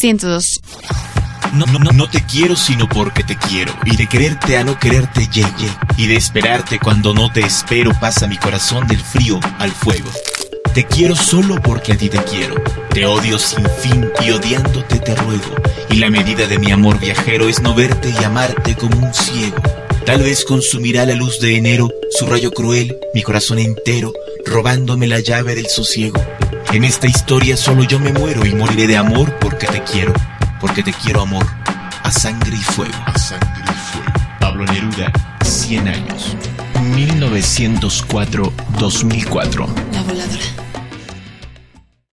102. No te quiero sino porque te quiero. Y de quererte a no quererte, y de esperarte cuando no te espero, pasa mi corazón del frío al fuego. Te quiero solo porque a ti te quiero. Te odio sin fin y odiándote te ruego. Y la medida de mi amor viajero es no verte y amarte como un ciego. Tal vez consumirá la luz de enero su rayo cruel, mi corazón entero, robándome la llave del sosiego. En esta historia solo yo me muero y moriré de amor porque te quiero amor, a sangre y fuego. A sangre y fuego. Pablo Neruda, 100 años. 1904-2004. La voladora.